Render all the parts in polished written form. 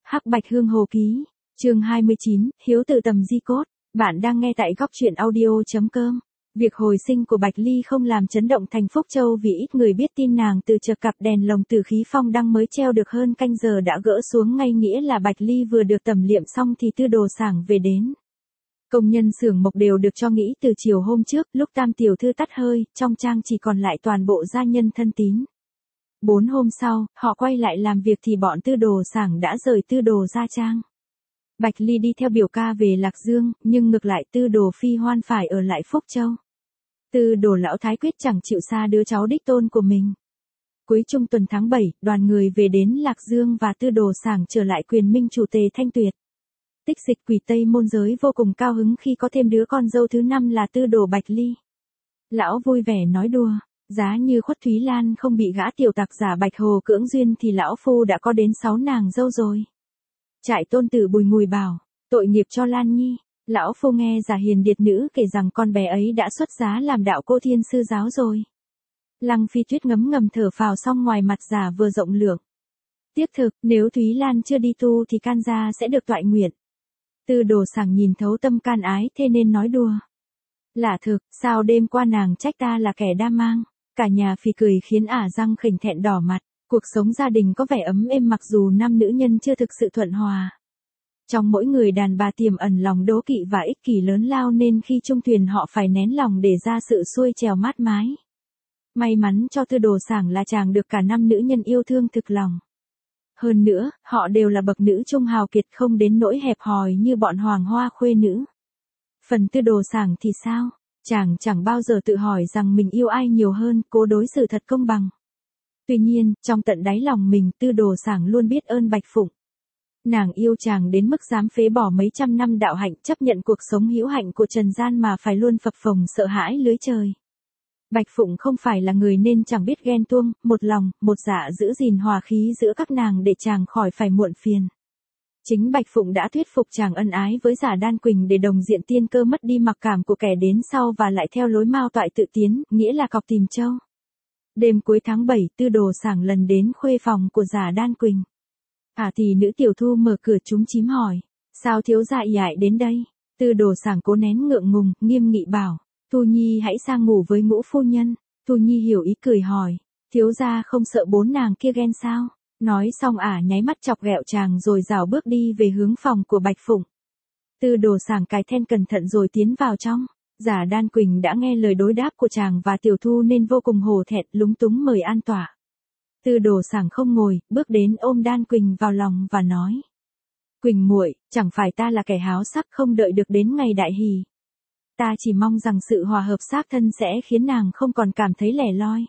Hắc Bạch Hương Hồ Ký, chương 29, Hiếu từ tầm di cốt. Bạn đang nghe tại góc truyện audio.com. Việc hồi sinh của Bạch Ly không làm chấn động thành Phúc Châu vì ít người biết tin nàng từ chợ cặp đèn lồng Tử Khí Phong đăng mới treo được hơn canh giờ đã gỡ xuống, ngay nghĩa là Bạch Ly vừa được tẩm liệm xong thì Tư Đồ Sảng về đến. Công nhân xưởng mộc đều được cho nghỉ từ chiều hôm trước, lúc Tam tiểu thư tắt hơi, trong trang chỉ còn lại toàn bộ gia nhân thân tín. 4 hôm sau, họ quay lại làm việc thì bọn Tư Đồ Sảng đã rời Tư Đồ gia trang. Bạch Ly đi theo biểu ca về Lạc Dương, nhưng ngược lại Tư Đồ Phi Hoan phải ở lại Phúc Châu. Tư Đồ lão thái quyết chẳng chịu xa đứa cháu đích tôn của mình. Cuối trung tuần tháng 7, đoàn người về đến Lạc Dương và Tư Đồ Sảng trở lại quyền minh chủ Tề Thanh Tuyệt. Tích Dịch Quỷ Tây môn giới vô cùng cao hứng khi có thêm đứa con dâu thứ 5 là Tư Đồ Bạch Ly. Lão vui vẻ nói đùa, giá như Khuất Thúy Lan không bị gã tiểu tặc giả Bạch Hồ cưỡng duyên thì lão phu đã có đến 6 nàng dâu rồi. Trại tôn tử bùi ngùi bảo, tội nghiệp cho Lan Nhi. Lão phu nghe giả hiền điệt nữ kể rằng con bé ấy đã xuất giá làm đạo cô thiên sư giáo rồi. Lăng Phi Tuyết ngấm ngầm thở phào xong ngoài mặt giả vừa rộng lượng. Tiếc thực, nếu Thúy Lan chưa đi tu thì can gia sẽ được toại nguyện. Tư Đồ Sảng nhìn thấu tâm can ái thế nên nói đùa. Lạ thực, sao đêm qua nàng trách ta là kẻ đa mang. Cả nhà phì cười khiến ả răng khỉnh thẹn đỏ mặt. Cuộc sống gia đình có vẻ ấm êm mặc dù năm nữ nhân chưa thực sự thuận hòa. Trong mỗi người đàn bà tiềm ẩn lòng đố kỵ và ích kỷ lớn lao nên khi chung thuyền họ phải nén lòng để ra sự xuôi trèo mát mái. May mắn cho Tư Đồ Sảng là chàng được cả 5 nữ nhân yêu thương thực lòng. Hơn nữa, họ đều là bậc nữ trung hào kiệt không đến nỗi hẹp hòi như bọn hoàng hoa khuê nữ. Phần Tư Đồ Sảng thì sao? Chàng chẳng bao giờ tự hỏi rằng mình yêu ai nhiều hơn, cố đối xử thật công bằng. Tuy nhiên, trong tận đáy lòng mình Tư Đồ Sảng luôn biết ơn Bạch Phụng. Nàng yêu chàng đến mức dám phế bỏ mấy trăm năm đạo hạnh, chấp nhận cuộc sống hữu hạnh của trần gian mà phải luôn phập phồng sợ hãi lưới trời. Bạch Phụng không phải là người nên chẳng biết ghen tuông, một lòng, một dạ giữ gìn hòa khí giữa các nàng để chàng khỏi phải muộn phiền. Chính Bạch Phụng đã thuyết phục chàng ân ái với Giả Đan Quỳnh để đồng diện tiên cơ mất đi mặc cảm của kẻ đến sau và lại theo lối mao toại tự tiến, nghĩa là cọc tìm châu. Đêm cuối tháng 7, Tư Đồ Sảng lần đến khuê phòng của Giả Đan Quỳnh. Thì nữ tiểu thu mở cửa trúng chím hỏi, sao thiếu gia ỷ ải đến đây? Tư Đồ Sảng cố nén ngượng ngùng, nghiêm nghị bảo, Thu Nhi hãy sang ngủ với Ngũ phu nhân. Thu Nhi hiểu ý cười hỏi, thiếu gia không sợ 4 nàng kia ghen sao? Nói xong nháy mắt chọc ghẹo chàng rồi rảo bước đi về hướng phòng của Bạch Phụng. Tư Đồ Sảng cài then cẩn thận rồi tiến vào trong. Giả Đan Quỳnh đã nghe lời đối đáp của chàng và tiểu thu nên vô cùng hổ thẹn, lúng túng mời an tọa. Tư Đồ Sảng không ngồi, bước đến ôm Đan Quỳnh vào lòng và nói: Quỳnh muội, chẳng phải ta là kẻ háo sắc không đợi được đến ngày đại hỷ. Ta chỉ mong rằng sự hòa hợp xác thân sẽ khiến nàng không còn cảm thấy lẻ loi.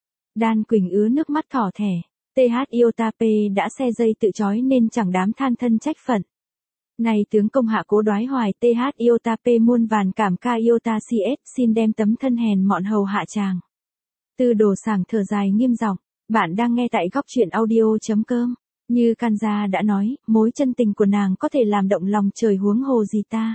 Đan Quỳnh ứa nước mắt thỏ thẻ. TH Iotape đã xe dây tự chói nên chẳng dám than thân trách phận. Này tướng công hạ cố đoái hoài TH Iotape muôn vàn cảm ca Iota CS xin đem tấm thân hèn mọn hầu hạ chàng. Tư Đồ Sảng thở dài nghiêm giọng. Bạn đang nghe tại góc truyện audio.com. Như can gia đã nói, mối chân tình của nàng có thể làm động lòng trời huống hồ gì ta.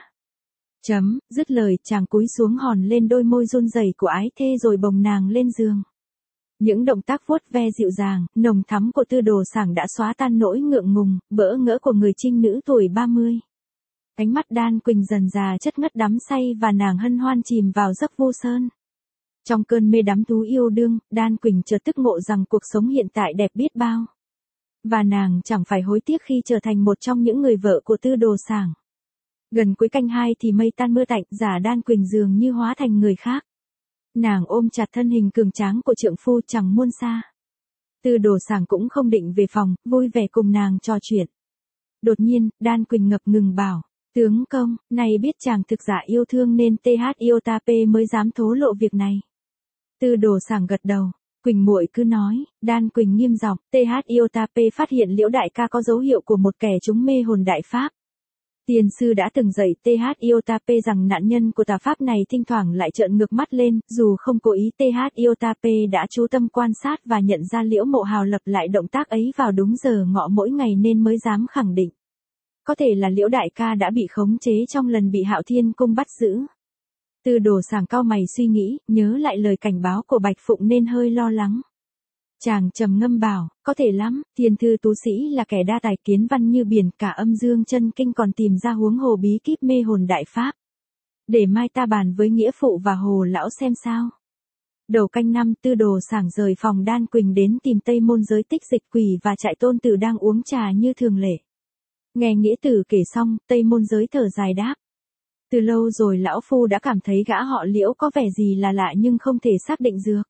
Dứt lời chàng cúi xuống hòn lên đôi môi run rẩy của ái thê rồi bồng nàng lên giường. Những động tác vuốt ve dịu dàng, nồng thắm của Tư Đồ Sảng đã xóa tan nỗi ngượng ngùng, bỡ ngỡ của người trinh nữ tuổi 30. Ánh mắt Đan Quỳnh dần dà chất ngất đắm say và nàng hân hoan chìm vào giấc vô sơn. Trong cơn mê đắm thú yêu đương, Đan Quỳnh chợt tức ngộ rằng cuộc sống hiện tại đẹp biết bao. Và nàng chẳng phải hối tiếc khi trở thành một trong những người vợ của Tư Đồ Sảng. Gần cuối canh 2 thì mây tan mưa tạnh, Giả Đan Quỳnh dường như hóa thành người khác. Nàng ôm chặt thân hình cường tráng của trượng phu chẳng muôn xa. Tư Đồ Sảng cũng không định về phòng, vui vẻ cùng nàng trò chuyện. Đột nhiên, Đan Quỳnh ngập ngừng bảo, tướng công, này biết chàng thực giả yêu thương nên TH Iotape mới dám thố lộ việc này. Tư Đồ Sảng gật đầu, Quỳnh muội cứ nói. Đan Quỳnh nghiêm giọng, TH Iotape phát hiện Liễu đại ca có dấu hiệu của một kẻ trúng mê hồn đại pháp. Tiền sư đã từng dạy TH Iotape rằng nạn nhân của tà pháp này thỉnh thoảng lại trợn ngược mắt lên, dù không cố ý TH Iotape đã chú tâm quan sát và nhận ra Liễu Mộ Hào lặp lại động tác ấy vào đúng giờ ngọ mỗi ngày nên mới dám khẳng định. Có thể là Liễu đại ca đã bị khống chế trong lần bị Hạo Thiên Cung bắt giữ. Tư Đồ Sảng cau mày suy nghĩ, nhớ lại lời cảnh báo của Bạch Phụng nên hơi lo lắng. Chàng trầm ngâm bảo, có thể lắm, thiên thư tú sĩ là kẻ đa tài kiến văn như biển, cả âm dương chân kinh còn tìm ra huống hồ bí kíp mê hồn đại pháp. Để mai ta bàn với nghĩa phụ và Hồ lão xem sao. Đầu canh năm, Tư Đồ Sảng rời phòng Đan Quỳnh đến tìm Tây Môn Giới Tích Dịch Quỷ và Trại Tôn Tử đang uống trà như thường lệ. Nghe nghĩa tử kể xong, Tây Môn Giới thở dài đáp. Từ lâu rồi lão phu đã cảm thấy gã họ Liễu có vẻ gì là lạ nhưng không thể xác định được.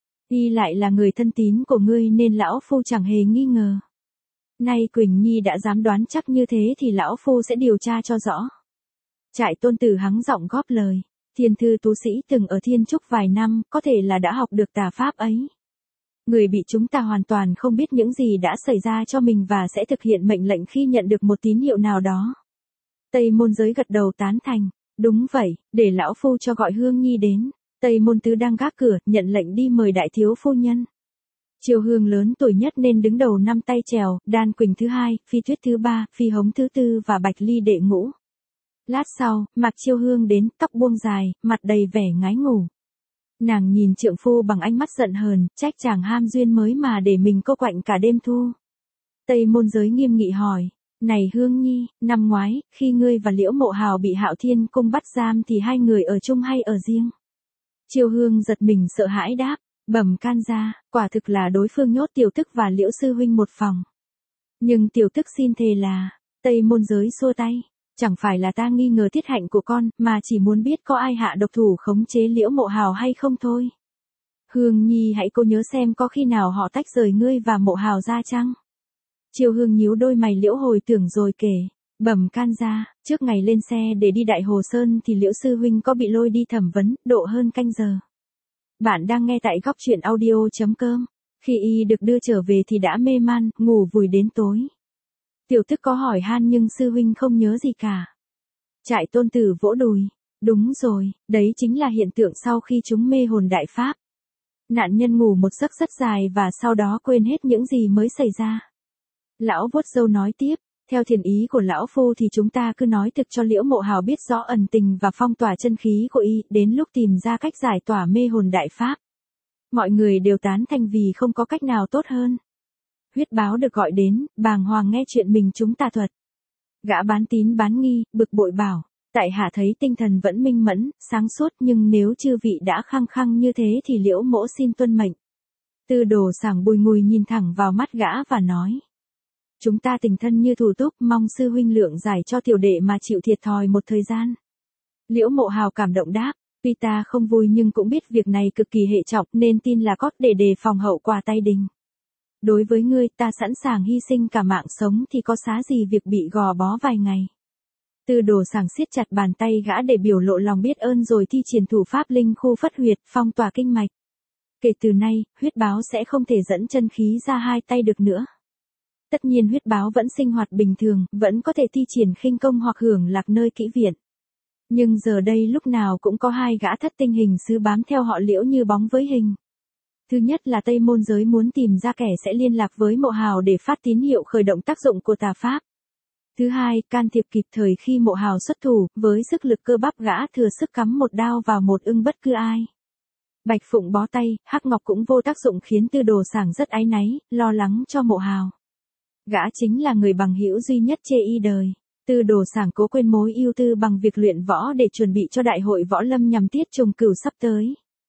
Y lại là người thân tín của ngươi nên lão phu chẳng hề nghi ngờ. Nay Quỳnh Nhi đã dám đoán chắc như thế thì lão phu sẽ điều tra cho rõ. Trại Tôn Tử hắng giọng góp lời. Thiên thư tú sĩ từng ở Thiên Trúc vài năm, có thể là đã học được tà pháp ấy. Người bị chúng ta hoàn toàn không biết những gì đã xảy ra cho mình và sẽ thực hiện mệnh lệnh khi nhận được một tín hiệu nào đó. Tây Môn Giới gật đầu tán thành. Đúng vậy, để lão phu cho gọi Hương Nhi đến. Tây Môn Tứ đang gác cửa, nhận lệnh đi mời đại thiếu phu nhân. Triều Hương lớn tuổi nhất nên đứng đầu năm tay trèo, Đan Quỳnh thứ hai, Phi Tuyết thứ ba, Phi Hống thứ tư và Bạch Ly đệ ngũ. Lát sau, Mạc Chiêu Hương đến, tóc buông dài, mặt đầy vẻ ngái ngủ. Nàng nhìn trượng phu bằng ánh mắt giận hờn, trách chàng ham duyên mới mà để mình cô quạnh cả đêm thu. Tây Môn Giới nghiêm nghị hỏi, này Hương Nhi, năm ngoái, khi ngươi và Liễu Mộ Hào bị Hạo Thiên Cung bắt giam thì hai người ở chung hay ở riêng? Chiêu Hương giật mình sợ hãi đáp, bẩm can gia, quả thực là đối phương nhốt tiểu tức và Liễu sư huynh một phòng. Nhưng tiểu tức xin thề là, Tây Môn Giới xua tay. Chẳng phải là ta nghi ngờ tiết hạnh của con, mà chỉ muốn biết có ai hạ độc thủ khống chế Liễu Mộ Hào hay không thôi. Hương Nhi hãy cố nhớ xem có khi nào họ tách rời ngươi và Mộ Hào ra chăng? Triều Hương nhíu đôi mày liễu hồi tưởng rồi kể. Bẩm can gia, trước ngày lên xe để đi Đại Hồ Sơn thì Liễu sư huynh có bị lôi đi thẩm vấn, độ hơn canh giờ. Bạn đang nghe tại góc truyện audio.com. Khi y được đưa trở về thì đã mê man, ngủ vùi đến tối. Tiểu tức có hỏi han nhưng sư huynh không nhớ gì cả. Trại Tôn Tử vỗ đùi. Đúng rồi, đấy chính là hiện tượng sau khi chúng mê hồn đại pháp. Nạn nhân ngủ một giấc rất dài và sau đó quên hết những gì mới xảy ra. Lão vuốt râu nói tiếp, theo thiền ý của lão phu thì chúng ta cứ nói thực cho Liễu Mộ Hào biết rõ ẩn tình và phong tỏa chân khí của y, đến lúc tìm ra cách giải tỏa mê hồn đại pháp. Mọi người đều tán thành vì không có cách nào tốt hơn. Huyết Báo được gọi đến, bàng hoàng nghe chuyện mình chúng tà thuật. Gã bán tín bán nghi, bực bội bảo, tại hạ thấy tinh thần vẫn minh mẫn, sáng suốt nhưng nếu chư vị đã khăng khăng như thế thì Liễu mỗ xin tuân mệnh. Tư Đồ Sảng bùi ngùi nhìn thẳng vào mắt gã và nói. Chúng ta tình thân như thủ túc, mong sư huynh lượng giải cho tiểu đệ mà chịu thiệt thòi một thời gian. Liễu Mộ Hào cảm động đáp, tuy ta không vui nhưng cũng biết việc này cực kỳ hệ trọng nên tin là có để đề phòng hậu quả tay đình. Đối với ngươi ta sẵn sàng hy sinh cả mạng sống thì có xá gì việc bị gò bó vài ngày. Tư Đồ Sảng siết chặt bàn tay gã để biểu lộ lòng biết ơn rồi thi triển thủ pháp linh khu phất huyệt phong tỏa kinh mạch. Kể từ nay, Huyết Báo sẽ không thể dẫn chân khí ra hai tay được nữa. Tất nhiên Huyết Báo vẫn sinh hoạt bình thường, vẫn có thể thi triển khinh công hoặc hưởng lạc nơi kỹ viện. Nhưng giờ đây lúc nào cũng có hai gã thất tinh hình sứ bám theo họ Liễu như bóng với hình. Thứ nhất là Tây Môn Giới muốn tìm ra kẻ sẽ liên lạc với Mộ Hào để phát tín hiệu khởi động tác dụng của tà pháp. Thứ hai, can thiệp kịp thời khi Mộ Hào xuất thủ, với sức lực cơ bắp gã thừa sức cắm một đao vào một ưng bất cứ ai. Bạch Phụng bó tay, Hắc Ngọc cũng vô tác dụng khiến Tư Đồ Sảng rất áy náy, lo lắng cho Mộ Hào. Gã chính là người bằng hữu duy nhất chê y đời. Tư Đồ Sảng cố quên mối ưu tư bằng việc luyện võ để chuẩn bị cho đại hội võ lâm nhằm tiết trùng cửu sắp tới.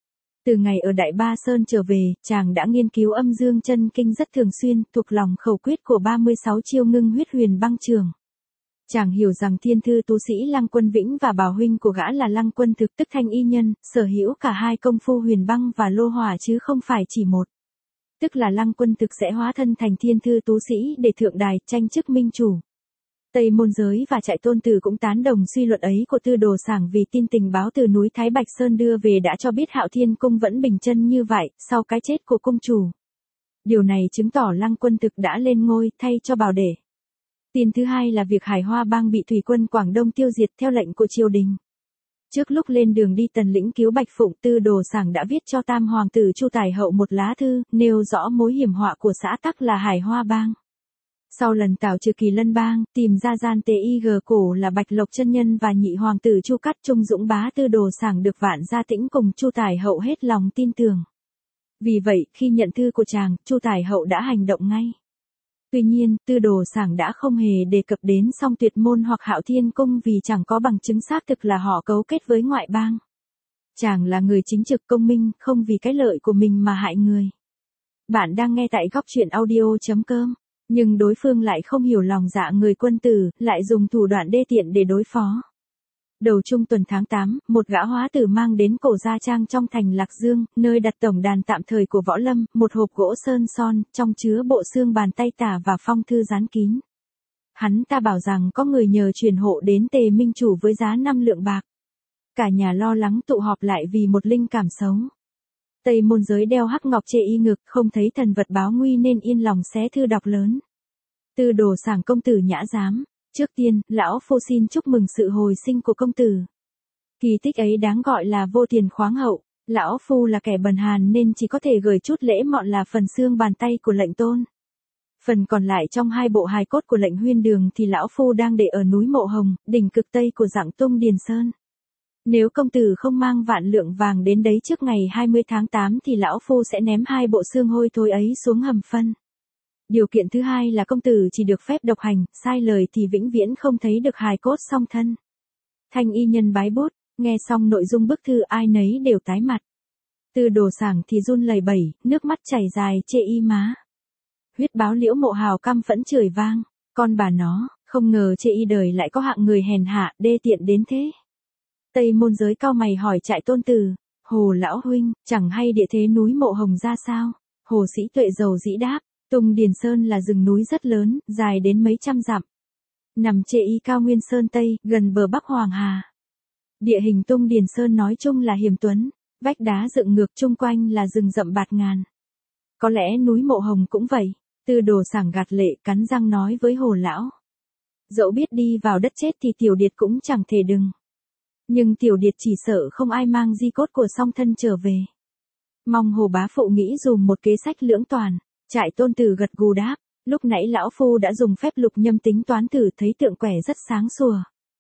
Từ ngày ở Đại Ba Sơn trở về, chàng đã nghiên cứu âm dương chân kinh rất thường xuyên, thuộc lòng khẩu quyết của 36 chiêu ngưng huyết huyền băng trường. Chàng hiểu rằng thiên thư tú sĩ Lăng Quân Vĩnh và bảo huynh của gã là Lăng Quân Thực tức Thanh Y Nhân, sở hữu cả hai công phu huyền băng và lô hỏa chứ không phải chỉ một. Tức là Lăng Quân Thực sẽ hóa thân thành thiên thư tú sĩ để thượng đài tranh chức minh chủ. Tây Môn Giới và Trại Tôn Tử cũng tán đồng suy luận ấy của Tư Đồ Sảng vì tin tình báo từ núi Thái Bạch Sơn đưa về đã cho biết Hạo Thiên Cung vẫn bình chân như vậy sau cái chết của cung chủ. Điều này chứng tỏ Lăng Quân Thực đã lên ngôi thay cho Bảo Để. Tin thứ hai là việc Hải Hoa Bang bị thủy quân Quảng Đông tiêu diệt theo lệnh của triều đình. Trước lúc lên đường đi Tần Lĩnh cứu Bạch Phụng, Tư Đồ Sảng đã viết cho Tam Hoàng tử Chu Tài Hậu một lá thư, nêu rõ mối hiểm họa của xã tắc là Hải Hoa Bang. Sau lần tảo trừ Kỳ Lân Bang, tìm ra gian tế y gờ cổ là Bạch Lộc chân nhân và nhị hoàng tử Chu Cắt Trung Dũng bá Tư Đồ Sảng được Vạn Gia Tĩnh cùng Chu Tài Hậu hết lòng tin tưởng. Vì vậy, khi nhận thư của chàng, Chu Tài Hậu đã hành động ngay. Tuy nhiên, Tư Đồ Sảng đã không hề đề cập đến Song Tuyệt Môn hoặc Hạo Thiên Cung vì chẳng có bằng chứng xác thực là họ cấu kết với ngoại bang. Chàng là người chính trực công minh, không vì cái lợi của mình mà hại người. Bạn đang nghe tại góc truyện audio.com. Nhưng đối phương lại không hiểu lòng dạ người quân tử, lại dùng thủ đoạn đê tiện để đối phó. Đầu trung tuần tháng 8, một gã hóa tử mang đến cổ gia trang trong thành Lạc Dương, nơi đặt tổng đàn tạm thời của Võ Lâm, một hộp gỗ sơn son, trong chứa bộ xương bàn tay tả và phong thư dán kín. Hắn ta bảo rằng có người nhờ truyền hộ đến Tề Minh Chủ với giá 5 lượng bạc. Cả nhà lo lắng tụ họp lại vì một linh cảm xấu. Tây Môn Giới đeo hắc ngọc chê y ngực, không thấy thần vật báo nguy nên yên lòng xé thư đọc lớn. Tư Đồ Sảng công tử nhã giám. Trước tiên, lão phu xin chúc mừng sự hồi sinh của công tử. Kỳ tích ấy đáng gọi là vô tiền khoáng hậu. Lão phu là kẻ bần hàn nên chỉ có thể gửi chút lễ mọn là phần xương bàn tay của lệnh tôn. Phần còn lại trong 2 bộ hài cốt của lệnh Huyên Đường thì lão phu đang để ở núi Mộ Hồng, đỉnh cực tây của Dặng Tung Điền Sơn. Nếu công tử không mang vạn lượng vàng đến đấy trước ngày 20 tháng 8 thì lão phu sẽ ném 2 bộ xương hôi thối ấy xuống hầm phân. Điều kiện thứ hai là công tử chỉ được phép độc hành, sai lời thì vĩnh viễn không thấy được hài cốt song thân. Thanh y nhân bái bút, nghe xong nội dung bức thư ai nấy đều tái mặt. Tư Đồ Sảng thì run lẩy bẩy, nước mắt chảy dài chê y má. Huyết báo Liễu Mộ Hào căm phẫn chửi vang, con bà nó, không ngờ chê y đời lại có hạng người hèn hạ, đê tiện đến thế. Tây Môn Giới cau mày hỏi Trại Tôn Tử, Hồ lão huynh, chẳng hay địa thế núi Mộ Hồng ra sao? Hồ Sĩ Tuệ dầu dĩ đáp, Tung Điền Sơn là rừng núi rất lớn, dài đến mấy trăm dặm. Nằm chê y cao nguyên Sơn Tây, gần bờ Bắc Hoàng Hà. Địa hình Tung Điền Sơn nói chung là hiểm tuấn, vách đá dựng ngược chung quanh là rừng rậm bạt ngàn. Có lẽ núi Mộ Hồng cũng vậy. Tư Đồ Sảng gạt lệ cắn răng nói với Hồ lão. Dẫu biết đi vào đất chết thì Tiểu Điệt cũng chẳng thể đừng. Nhưng Tiểu Điệt chỉ sợ không ai mang di cốt của song thân trở về. Mong Hồ bá phụ nghĩ dùm một kế sách lưỡng toàn. Trại Tôn Tử gật gù đáp, lúc nãy lão phu đã dùng phép lục nhâm tính toán thử thấy tượng quẻ rất sáng sủa.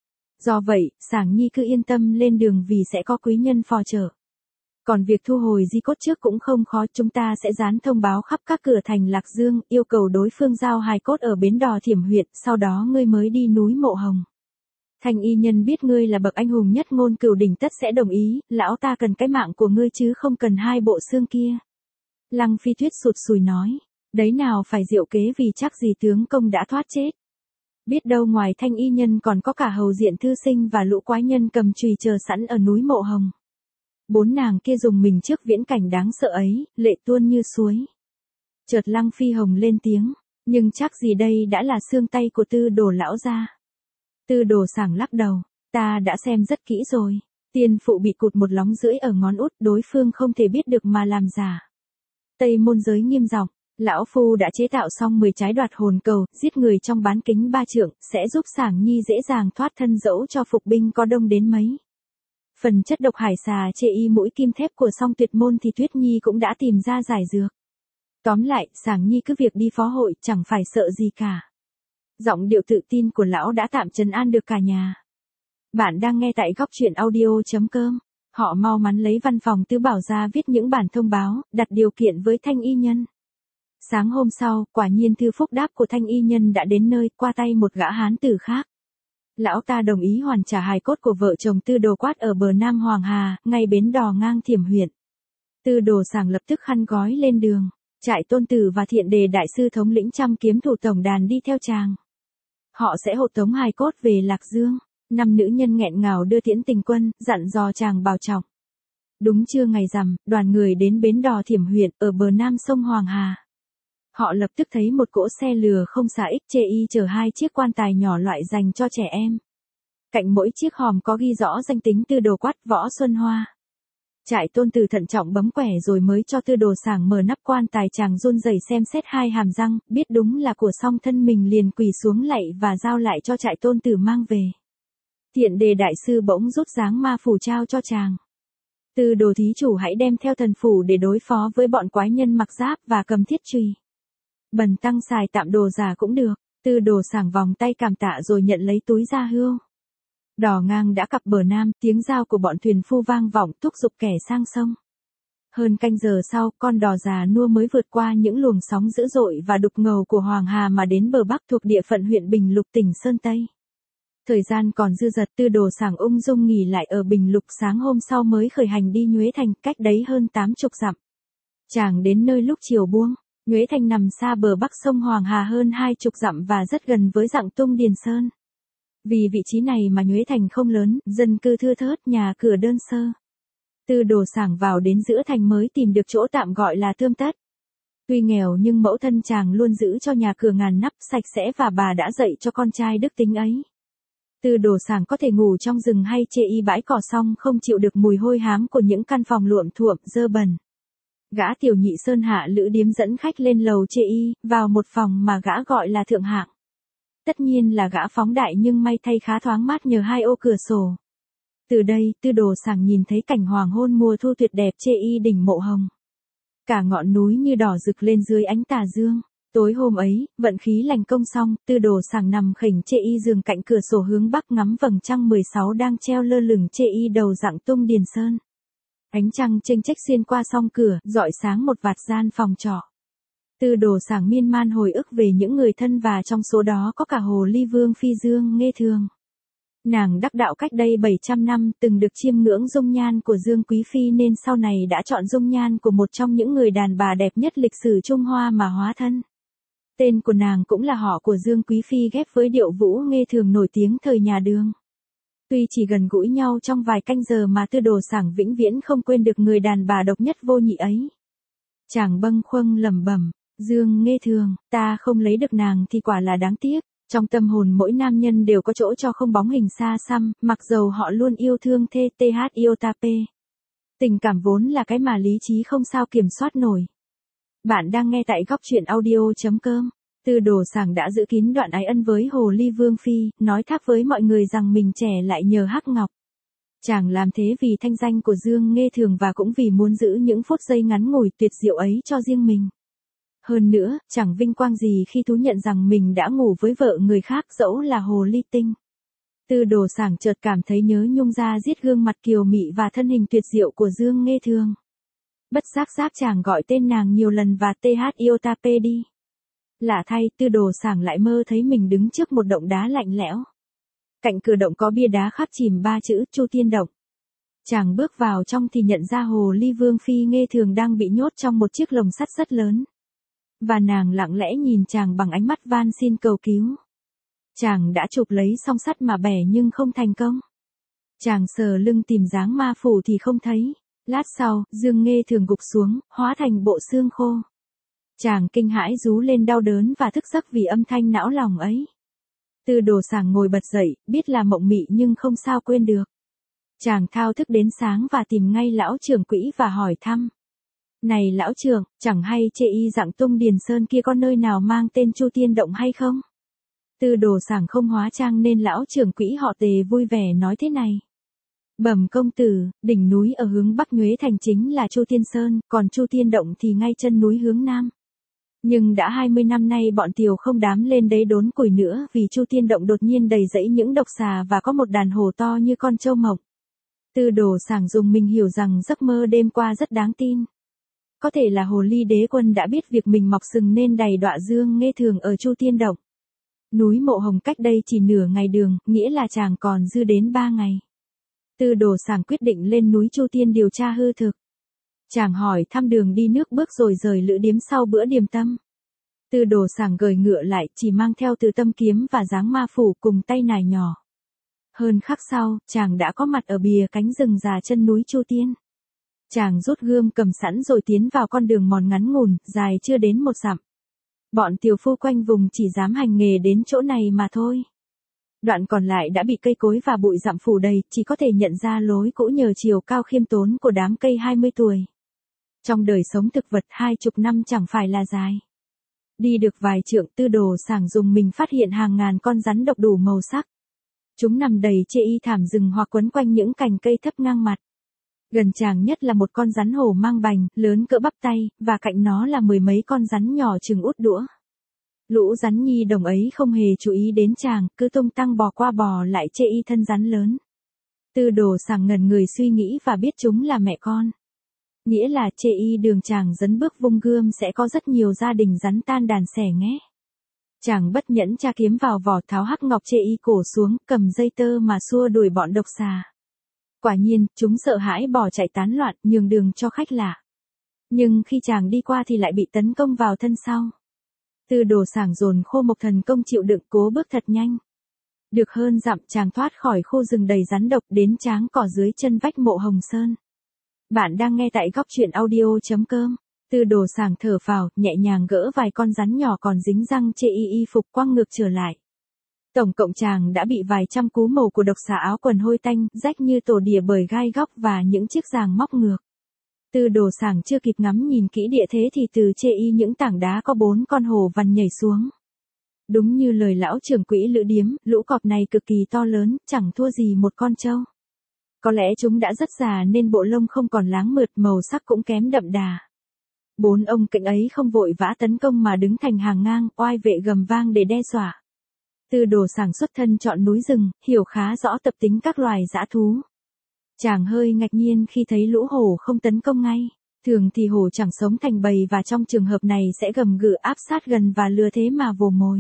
Do vậy, Sảng nhi cứ yên tâm lên đường vì sẽ có quý nhân phò trợ. Còn việc thu hồi di cốt trước cũng không khó, chúng ta sẽ dán thông báo khắp các cửa thành Lạc Dương, yêu cầu đối phương giao hài cốt ở bến đò Thiểm huyện, sau đó ngươi mới đi núi Mộ Hồng. Thanh y nhân biết ngươi là bậc anh hùng nhất ngôn cửu đỉnh tất sẽ đồng ý, lão ta cần cái mạng của ngươi chứ không cần 2 bộ xương kia. Lăng Phi Tuyết sụt sùi nói, đấy nào phải diệu kế vì chắc gì tướng công đã thoát chết. Biết đâu ngoài thanh y nhân còn có cả hầu diện thư sinh và lũ quái nhân cầm chùy chờ sẵn ở núi Mộ Hồng. 4 nàng kia dùng mình trước viễn cảnh đáng sợ ấy, lệ tuôn như suối. Chợt Lăng Phi Hồng lên tiếng, nhưng chắc gì đây đã là xương tay của Tư Đồ lão gia. Tư Đồ Sảng lắc đầu, ta đã xem rất kỹ rồi. Tiên phụ bị cụt một lóng rưỡi ở ngón út, đối phương không thể biết được mà làm giả. Tây Môn Giới nghiêm giọng, lão phu đã chế tạo xong 10 trái đoạt hồn cầu, giết người trong bán kính 3 trượng, sẽ giúp Sảng nhi dễ dàng thoát thân dẫu cho phục binh có đông đến mấy. Phần chất độc hải xà chê y mũi kim thép của Song Tuyệt Môn thì Tuyết Nhi cũng đã tìm ra giải dược. Tóm lại, Sảng nhi cứ việc đi phó hội, chẳng phải sợ gì cả. Giọng điệu tự tin của lão đã tạm trấn an được cả nhà. Bạn đang nghe tại góc truyện audio.com. Họ mau mắn lấy văn phòng Tứ Bảo ra viết những bản thông báo, đặt điều kiện với thanh y nhân. Sáng hôm sau, quả nhiên thư phúc đáp của thanh y nhân đã đến nơi, qua tay một gã hán tử khác. Lão ta đồng ý hoàn trả hài cốt của vợ chồng Tư Đồ Quát ở bờ Nam Hoàng Hà, ngay bến đò ngang Thiểm huyện. Tư Đồ Sảng lập tức khăn gói lên đường. Trại Tôn Tử và Thiện Đề đại sư thống lĩnh trăm kiếm thủ tổng đàn đi theo chàng. Họ sẽ hộ tống hài cốt về Lạc Dương. 5 nữ nhân nghẹn ngào đưa tiễn tình quân, dặn dò chàng bảo trọng. Đúng trưa ngày rằm, đoàn người đến bến đò Thiểm huyện ở bờ Nam sông Hoàng Hà. Họ lập tức thấy một cỗ xe lừa không xà ích chê y chở 2 chiếc quan tài nhỏ loại dành cho trẻ em. Cạnh mỗi chiếc hòm có ghi rõ danh tính Tư Đồ Quát, Võ Xuân Hoa. Trại Tôn Tử thận trọng bấm quẻ rồi mới cho Tư Đồ Sảng mở nắp quan tài, chàng run rẩy xem xét 2 hàm răng, biết đúng là của song thân mình liền quỳ xuống lạy và giao lại cho Trại Tôn Tử mang về. Thiện Đề đại sư bỗng rút dáng ma phủ trao cho chàng. Tư Đồ thí chủ hãy đem theo thần phủ để đối phó với bọn quái nhân mặc giáp và cầm thiết chùy. Bần tăng xài tạm đồ giả cũng được. Tư Đồ Sảng vòng tay cảm tạ rồi nhận lấy túi da hươu. Đò ngang đã cập bờ Nam, tiếng giao của bọn thuyền phu vang vọng thúc giục kẻ sang sông. Hơn canh giờ sau, con đò già nua mới vượt qua những luồng sóng dữ dội và đục ngầu của Hoàng Hà mà đến bờ bắc thuộc địa phận huyện Bình Lục tỉnh Sơn Tây. Thời gian còn dư dật, Tư Đồ Sảng ung dung nghỉ lại ở Bình Lục, sáng hôm sau mới khởi hành đi Nhuế Thành, cách đấy hơn 80 dặm. Chàng đến nơi lúc chiều buông. Nhuế Thành nằm xa bờ bắc sông Hoàng Hà hơn 20 dặm và rất gần với Dặng Tung Điền Sơn. Vì vị trí này mà Nhuế Thành không lớn, dân cư thưa thớt, nhà cửa đơn sơ. Tư Đồ Sảng vào đến giữa thành mới tìm được chỗ tạm gọi là Tươm Tất. Tuy nghèo nhưng mẫu thân chàng luôn giữ cho nhà cửa ngăn nắp sạch sẽ và bà đã dạy cho con trai đức tính ấy. Tư Đồ Sảng có thể ngủ trong rừng hay chê y bãi cỏ xong không chịu được mùi hôi hám của những căn phòng luộm thuộm dơ bẩn. Gã tiểu nhị sơn hạ lữ điếm dẫn khách lên lầu chê y, vào một phòng mà gã gọi là thượng hạng. Tất nhiên là gã phóng đại nhưng may thay khá thoáng mát nhờ 2 ô cửa sổ. Từ đây, Tư Đồ Sảng nhìn thấy cảnh hoàng hôn mùa thu tuyệt đẹp chê y đỉnh Mộ Hồng. Cả ngọn núi như đỏ rực lên dưới ánh tà dương. Tối hôm ấy, vận khí lành công xong, Tư Đồ Sảng nằm khỉnh chê y giường cạnh cửa sổ hướng bắc ngắm vầng trăng 16 đang treo lơ lửng chê y đầu Dặng Tung Điền Sơn. Ánh trăng chênh chếch xuyên qua song cửa, rọi sáng một vạt gian phòng trọ. Tư Đồ Sảng miên man hồi ức về những người thân và trong số đó có cả Hồ Ly Vương phi Dương Nghê Thường. Nàng đắc đạo cách đây 700 năm, từng được chiêm ngưỡng dung nhan của Dương Quý Phi nên sau này đã chọn dung nhan của một trong những người đàn bà đẹp nhất lịch sử Trung Hoa mà hóa thân. Tên của nàng cũng là họ của Dương Quý Phi ghép với điệu vũ Nghê Thường nổi tiếng thời nhà Đường. Tuy chỉ gần gũi nhau trong vài canh giờ mà Tư Đồ Sảng vĩnh viễn không quên được người đàn bà độc nhất vô nhị ấy. Chàng bâng khuâng lẩm bẩm, Dương Nghê Thường, ta không lấy được nàng thì quả là đáng tiếc. Trong tâm hồn mỗi nam nhân đều có chỗ cho không bóng hình xa xăm, mặc dầu họ luôn yêu thương thê th iota p. Tình cảm vốn là cái mà lý trí không sao kiểm soát nổi. Bạn đang nghe tại góc truyện audio.com. Tư Đồ Sảng đã giữ kín đoạn ái ân với Hồ Ly Vương phi, nói thác với mọi người rằng mình trẻ lại nhờ hắc ngọc. Chàng làm thế vì thanh danh của Dương Nghê Thường và cũng vì muốn giữ những phút giây ngắn ngủi tuyệt diệu ấy cho riêng mình. Hơn nữa, chẳng vinh quang gì khi thú nhận rằng mình đã ngủ với vợ người khác dẫu là Hồ Ly Tinh. Tư Đồ Sảng chợt cảm thấy nhớ nhung ra giết gương mặt kiều mị và thân hình tuyệt diệu của Dương Nghê Thường. Bất giác chàng gọi tên nàng nhiều lần và th iota p đi. Lạ thay, Tư Đồ Sảng lại mơ thấy mình đứng trước một động đá lạnh lẽo. Cạnh cửa động có bia đá khắc chìm 3 chữ Chu Tiên Động. Chàng bước vào trong thì nhận ra Hồ Ly Vương phi Nghê Thường đang bị nhốt trong một chiếc lồng sắt rất lớn. Và nàng lặng lẽ nhìn chàng bằng ánh mắt van xin cầu cứu. Chàng đã chụp lấy song sắt mà bẻ nhưng không thành công. Chàng sờ lưng tìm dáng ma phủ thì không thấy. Lát sau, Dương Nghê Thường gục xuống, hóa thành bộ xương khô. Chàng kinh hãi rú lên đau đớn và thức giấc vì âm thanh não lòng ấy. Tư Đồ Sảng ngồi bật dậy, biết là mộng mị nhưng không sao quên được. Chàng thao thức đến sáng và tìm ngay lão trưởng quỹ và hỏi thăm. Này lão trưởng, chẳng hay chê y Dặng Tung Điền Sơn kia có nơi nào mang tên Chu Tiên Động hay không? Tư Đồ Sảng không hóa trang nên lão trưởng quỹ họ Tề vui vẻ nói thế này. Bẩm công tử, đỉnh núi ở hướng bắc Nhuế Thành chính là Chu Tiên Sơn, còn Chu Tiên Động thì ngay chân núi hướng nam. Nhưng đã 20 năm nay bọn Tiều không dám lên đấy đốn củi nữa vì Chu Tiên Động đột nhiên đầy rẫy những độc xà và có một đàn hổ to như con trâu mộng. Tư Đồ Sảng dùng mình hiểu rằng giấc mơ đêm qua rất đáng tin. Có thể là Hồ Ly Đế Quân đã biết việc mình mọc sừng nên đày đọa Dương Nghê Thường ở Chu Tiên Động. Núi Mộ Hồng cách đây chỉ nửa ngày đường, nghĩa là chàng còn dư đến 3 ngày. Tư Đồ Sảng quyết định lên núi Chu Tiên điều tra hư thực. Chàng hỏi thăm đường đi nước bước rồi rời lữ điếm sau bữa điềm tâm. Tư Đồ Sảng gời ngựa lại, chỉ mang theo Từ Tâm kiếm và dáng ma phủ cùng tay nải nhỏ. Hơn khắc sau, chàng đã có mặt ở bìa cánh rừng già chân núi Chu Tiên. Chàng rút gươm cầm sẵn rồi tiến vào con đường mòn ngắn ngủn, dài chưa đến 1 dặm. Bọn tiểu phu quanh vùng chỉ dám hành nghề đến chỗ này mà thôi. Đoạn còn lại đã bị cây cối và bụi rậm phủ đầy, chỉ có thể nhận ra lối cũ nhờ chiều cao khiêm tốn của đám cây 20 tuổi. Trong đời sống thực vật 20 năm chẳng phải là dài. Đi được vài trượng, Tư Đồ Sảng dùng mình phát hiện hàng ngàn con rắn độc đủ màu sắc. Chúng nằm đầy chê y thảm rừng hoặc quấn quanh những cành cây thấp ngang mặt. Gần chàng nhất là một con rắn hổ mang bành, lớn cỡ bắp tay, và cạnh nó là 10 mấy con rắn nhỏ chừng út đũa. Lũ rắn nhi đồng ấy không hề chú ý đến chàng, cứ tung tăng bò qua bò lại chê y thân rắn lớn. Tư Đồ Sảng ngẩn người suy nghĩ và biết chúng là mẹ con. Nghĩa là chê y đường chàng dấn bước vung gươm sẽ có rất nhiều gia đình rắn tan đàn xẻ nghé. Chàng bất nhẫn tra kiếm vào vỏ tháo hắc ngọc chê y cổ xuống, cầm dây tơ mà xua đuổi bọn độc xà. Quả nhiên, chúng sợ hãi bỏ chạy tán loạn, nhường đường cho khách lạ. Nhưng khi chàng đi qua thì lại bị tấn công vào thân sau. Tư Đồ Sảng dồn khô mộc thần công chịu đựng cố bước thật nhanh. Được hơn dặm chàng thoát khỏi khu rừng đầy rắn độc đến tráng cỏ dưới chân vách mộ Hồng Sơn. Bạn đang nghe tại góc truyện audio.com. Tư Đồ Sảng thở phào, nhẹ nhàng gỡ vài con rắn nhỏ còn dính răng chê y phục quăng ngược trở lại. Tổng cộng chàng đã bị vài trăm cú mầu của độc xà áo quần hôi tanh, rách như tổ đỉa bởi gai góc và những chiếc giàng móc ngược. Tư Đồ Sảng chưa kịp ngắm nhìn kỹ địa thế thì từ chê y những tảng đá có 4 con hổ vằn nhảy xuống. Đúng như lời lão trưởng quỹ Lữ Điếm, lũ cọp này cực kỳ to lớn, chẳng thua gì một con trâu. Có lẽ chúng đã rất già nên bộ lông không còn láng mượt, màu sắc cũng kém đậm đà. 4 ông kỵnh ấy không vội vã tấn công mà đứng thành hàng ngang, oai vệ gầm vang để đe dọa. Tư Đồ Sảng xuất thân chọn núi rừng, hiểu khá rõ tập tính các loài dã thú. Chàng hơi ngạc nhiên khi thấy lũ hổ không tấn công ngay. Thường thì hổ chẳng sống thành bầy và trong trường hợp này sẽ gầm gừ áp sát gần và lừa thế mà vồ mồi.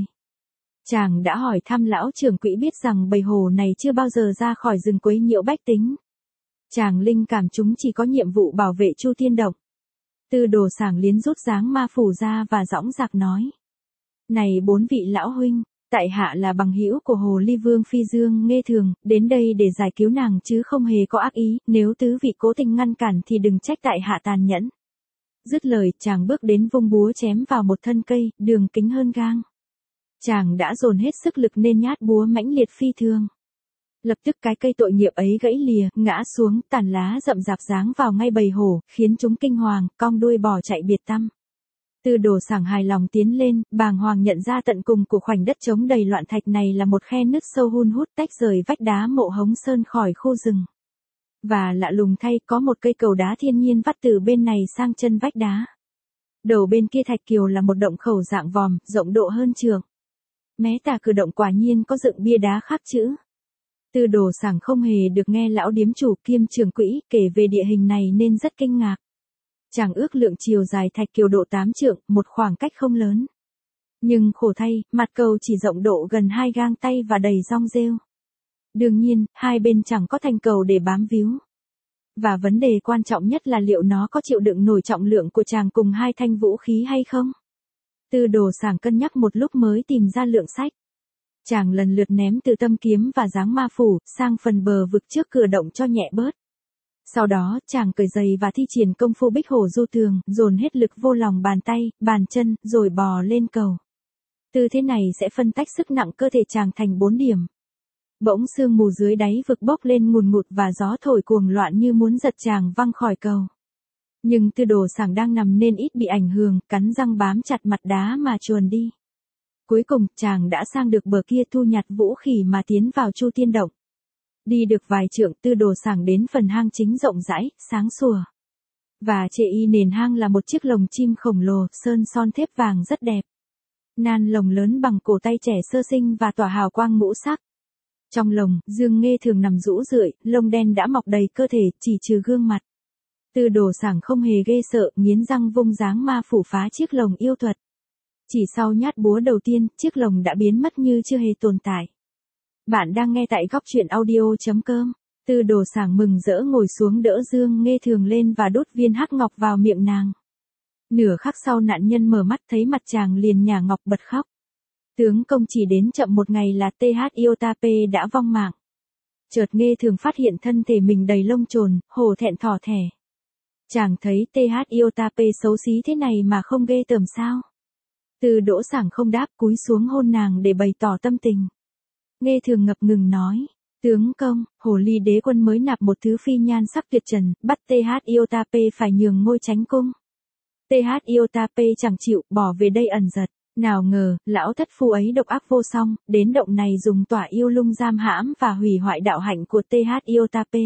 Chàng đã hỏi thăm lão trưởng quỹ biết rằng bầy hổ này chưa bao giờ ra khỏi rừng quấy nhiễu bách tính. Chàng linh cảm chúng chỉ có nhiệm vụ bảo vệ Chu Thiên Động. Tư Đồ Sảng liến rút dáng ma phủ ra và dõng dạc nói. Này 4 vị lão huynh, tại hạ là bằng hữu của Hồ Ly Vương Phi Dương Nghê Thường, đến đây để giải cứu nàng chứ không hề có ác ý, nếu tứ vị cố tình ngăn cản thì đừng trách tại hạ tàn nhẫn. Dứt lời, chàng bước đến vung búa chém vào một thân cây, đường kính hơn gang. Chàng đã dồn hết sức lực nên nhát búa mãnh liệt phi thường. Lập tức cái cây tội nghiệp ấy gãy lìa, ngã xuống, tàn lá rậm rạp giáng vào ngay bầy hổ, khiến chúng kinh hoàng, cong đuôi bỏ chạy biệt tăm. Tư Đồ Sảng hài lòng tiến lên, bàng hoàng nhận ra tận cùng của khoảnh đất trống đầy loạn thạch này là một khe nứt sâu hun hút tách rời vách đá mộ Hống Sơn khỏi khu rừng. Và lạ lùng thay, có một cây cầu đá thiên nhiên vắt từ bên này sang chân vách đá. Đầu bên kia thạch kiều là một động khẩu dạng vòm, rộng độ hơn trượng. Mé tả cửa động quả nhiên có dựng bia đá khắc chữ. Tư Đồ Sảng không hề được nghe lão điếm chủ kiêm trưởng quỹ kể về địa hình này nên rất kinh ngạc. Chàng ước lượng chiều dài thạch kiều độ 8 trượng, một khoảng cách không lớn. Nhưng khổ thay, mặt cầu chỉ rộng độ gần 2 gang tay và đầy rong rêu. Đương nhiên, hai bên chẳng có thành cầu để bám víu. Và vấn đề quan trọng nhất là liệu nó có chịu đựng nổi trọng lượng của chàng cùng 2 thanh vũ khí hay không? Tư Đồ Sảng cân nhắc một lúc mới tìm ra lượng sách. Chàng lần lượt ném từ tâm kiếm và dáng ma phủ sang phần bờ vực trước cửa động cho nhẹ bớt. Sau đó, chàng cởi giày và thi triển công phu bích hổ du tường, dồn hết lực vô lòng bàn tay, bàn chân, rồi bò lên cầu. Tư thế này sẽ phân tách sức nặng cơ thể chàng thành 4 điểm. Bỗng sương mù dưới đáy vực bốc lên ngùn ngụt và gió thổi cuồng loạn như muốn giật chàng văng khỏi cầu. Nhưng Tư Đồ Sảng đang nằm nên ít bị ảnh hưởng, cắn răng bám chặt mặt đá mà chuồn đi. Cuối cùng, chàng đã sang được bờ kia thu nhặt vũ khí mà tiến vào Chu Thiên Động. Đi được vài trượng, Tư Đồ Sảng đến phần hang chính rộng rãi, sáng sủa. Và trên y nền hang là một chiếc lồng chim khổng lồ, sơn son thép vàng rất đẹp. Nan lồng lớn bằng cổ tay trẻ sơ sinh và tỏa hào quang ngũ sắc. Trong lồng, Dương Nghê Thường nằm rũ rượi, lông đen đã mọc đầy cơ thể, chỉ trừ gương mặt. Tư Đồ Sảng không hề ghê sợ, nghiến răng vung dáng ma phủ phá chiếc lồng yêu thuật. Chỉ sau nhát búa đầu tiên, chiếc lồng đã biến mất như chưa hề tồn tại. Bạn đang nghe tại góc truyện audio.com. Tư Đồ Sảng mừng rỡ ngồi xuống đỡ Dương Nghê Thường lên và đút viên hắc ngọc vào miệng nàng. Nửa khắc sau nạn nhân mở mắt thấy mặt chàng liền nhả ngọc bật khóc. Tướng công chỉ đến chậm một ngày là TH Iotape đã vong mạng. Chợt Nghê Thường phát hiện thân thể mình đầy lông chồn, hổ thẹn thỏ thẻ. Chàng thấy TH Iotape xấu xí thế này mà không ghê tởm sao? Tư Đỗ Sảng không đáp, cúi xuống hôn nàng để bày tỏ tâm tình. Nghê Thường ngập ngừng nói, tướng công, Hồ Ly Đế Quân mới nạp một thứ phi nhan sắc tuyệt trần, bắt TH Iotape phải nhường ngôi chánh cung. TH Iotape chẳng chịu, bỏ về đây ẩn giật. Nào ngờ, lão thất phu ấy độc ác vô song, đến động này dùng tỏa yêu lung giam hãm và hủy hoại đạo hạnh của TH Iotape.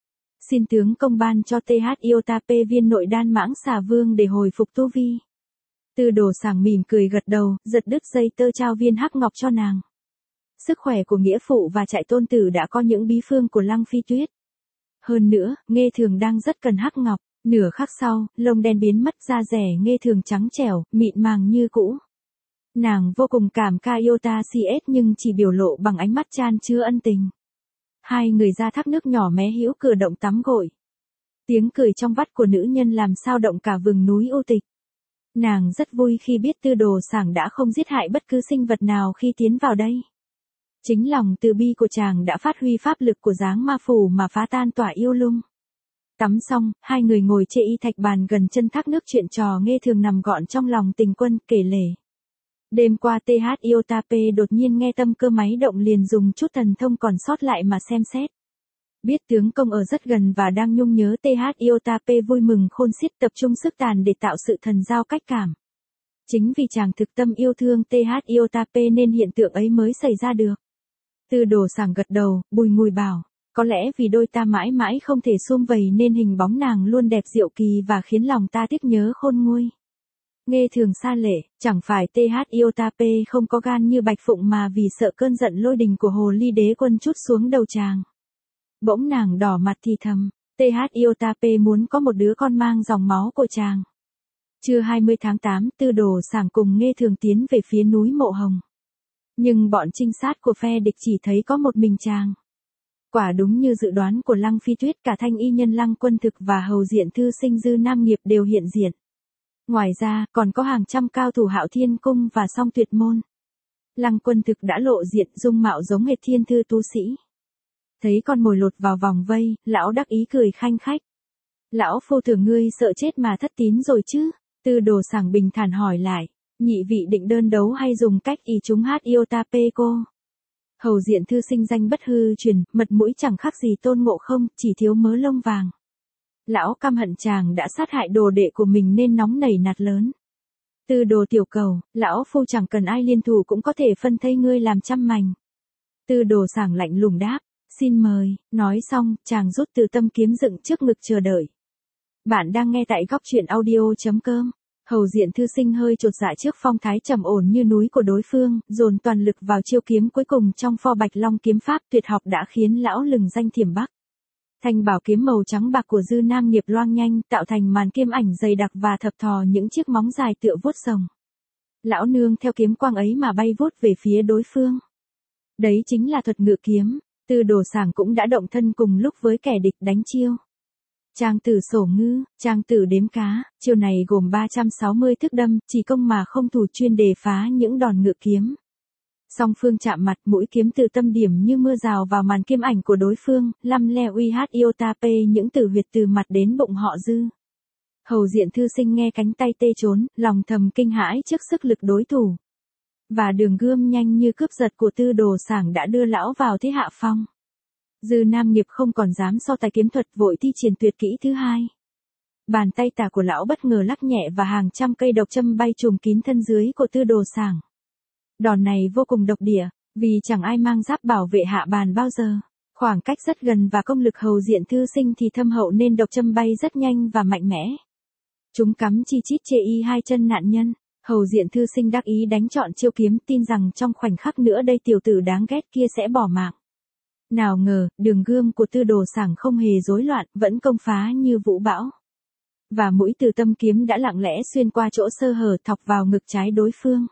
Xin tướng công ban cho TH Iotape viên nội đan mãng xà vương để hồi phục tu vi. Tư Đồ Sảng mỉm cười gật đầu, giật đứt dây tơ trao viên hắc ngọc cho nàng. Sức khỏe của nghĩa phụ và trại tôn tử đã có những bí phương của Lăng Phi Tuyết. Hơn nữa, Nghê Thường đang rất cần hắc ngọc, Nửa khắc sau, lông đen biến mất, da rẻ Nghe Thường trắng trẻo, mịn màng như cũ. Nàng vô cùng cảm ca Iota CS nhưng chỉ biểu lộ bằng ánh mắt chan chứa ân tình. Hai người ra thác nước nhỏ mé hữu cửa động tắm gội. Tiếng cười trong vắt của nữ nhân làm sao động cả vùng núi u tịch. Nàng rất vui khi biết Tư Đồ Sảng đã không giết hại bất cứ sinh vật nào khi tiến vào đây. Chính lòng từ bi của chàng đã phát huy pháp lực của dáng ma phủ mà phá tan tỏa yêu lung. Tắm xong, hai người ngồi chê y thạch bàn gần chân thác nước chuyện trò Nghe Thường nằm gọn trong lòng Tình Quân kể lể. Đêm qua TH Iota P đột nhiên nghe tâm cơ máy động liền dùng chút thần thông còn sót lại mà xem xét. Biết tướng công ở rất gần và đang nhung nhớ TH Iota P vui mừng khôn xiết tập trung sức tàn để tạo sự thần giao cách cảm. Chính vì chàng thực tâm yêu thương TH Iota P nên hiện tượng ấy mới xảy ra được. Tư Đồ Sảng gật đầu, bùi ngùi bảo, có lẽ vì đôi ta mãi mãi không thể sum vầy nên hình bóng nàng luôn đẹp diệu kỳ và khiến lòng ta tiếc nhớ khôn nguôi. Nghe Thường xa lệ, chẳng phải TH Iota P không có gan như Bạch Phụng mà vì sợ cơn giận lôi đình của hồ ly đế quân trút xuống đầu chàng. Bỗng nàng đỏ mặt thì thầm, TH Iota P muốn có một đứa con mang dòng máu của chàng. Trưa 20 tháng 8, Tư Đồ Sảng cùng Nghe Thường tiến về phía núi Mộ Hồng. Nhưng bọn trinh sát của phe địch chỉ thấy có một mình chàng. Quả đúng như dự đoán của Lăng Phi Tuyết, cả thanh y nhân Lăng Quân Thực và hầu diện thư sinh Dư Nam Nghiệp đều hiện diện. Ngoài ra, còn có hàng trăm cao thủ Hạo Thiên Cung và Song Tuyệt Môn. Lăng Quân Thực đã lộ diện, dung mạo giống hệt thiên thư tu sĩ. Thấy con mồi lột vào vòng vây, lão đắc ý cười khanh khách. Lão phu tưởng ngươi sợ chết mà thất tín rồi chứ? Tư Đồ Sảng bình thản hỏi lại, nhị vị định đơn đấu hay dùng cách y chúng hát Iota P cô? Hầu diện thư sinh danh bất hư truyền, mật mũi chẳng khác gì Tôn Ngộ Không, chỉ thiếu mớ lông vàng. Lão căm hận chàng đã sát hại đồ đệ của mình nên nóng nảy nạt lớn. Tư Đồ tiểu cầu, lão phu chẳng cần ai liên thủ cũng có thể phân thây ngươi làm trăm mảnh. Tư Đồ Sảng lạnh lùng đáp, xin mời, nói xong, chàng rút từ tâm kiếm dựng trước ngực chờ đợi. Bạn đang nghe tại góc truyện audio.com. Hầu diện thư sinh hơi chột dạ trước phong thái trầm ổn như núi của đối phương, dồn toàn lực vào chiêu kiếm cuối cùng trong pho Bạch Long kiếm pháp tuyệt học đã khiến lão lừng danh Thiểm Bắc. Thanh bảo kiếm màu trắng bạc của Dư Nam Nghiệp loang nhanh, tạo thành màn kiếm ảnh dày đặc và thập thò những chiếc móng dài tựa vuốt rồng. Lão nương theo kiếm quang ấy mà bay vút về phía đối phương. Đấy chính là thuật ngự kiếm. Tư Đồ Sảng cũng đã động thân cùng lúc với kẻ địch đánh chiêu. Trang tử sổ ngư, trang tử đếm cá, chiêu này gồm 360 thức đâm, chỉ công mà không thủ chuyên đề phá những đòn ngự kiếm. Song phương chạm mặt, mũi kiếm từ tâm điểm như mưa rào vào màn kiếm ảnh của đối phương, lăm le uy hát Iota P những tử huyệt từ mặt đến bụng họ Dư. Hầu diện thư sinh nghe cánh tay tê trốn, lòng thầm kinh hãi trước sức lực đối thủ. Và đường gươm nhanh như cướp giật của Tư Đồ Sảng đã đưa lão vào thế hạ phong. Dư Nam Nghiệp không còn dám so tài kiếm thuật, vội thi triển tuyệt kỹ thứ hai. Bàn tay tả của lão bất ngờ lắc nhẹ và hàng trăm cây độc châm bay trùm kín thân dưới của Tư Đồ Sảng. Đòn này vô cùng độc địa, vì chẳng ai mang giáp bảo vệ hạ bàn bao giờ. Khoảng cách rất gần và công lực hầu diện thư sinh thì thâm hậu nên độc châm bay rất nhanh và mạnh mẽ. Chúng cắm chi chít chê y hai chân nạn nhân. Hầu diện thư sinh đắc ý đánh chọn chiêu kiếm, tin rằng trong khoảnh khắc nữa đây tiểu tử đáng ghét kia sẽ bỏ mạng. Nào ngờ, đường gươm của Tư Đồ Sảng không hề rối loạn, vẫn công phá như vũ bão. Và mũi từ tâm kiếm đã lặng lẽ xuyên qua chỗ sơ hở thọc vào ngực trái đối phương.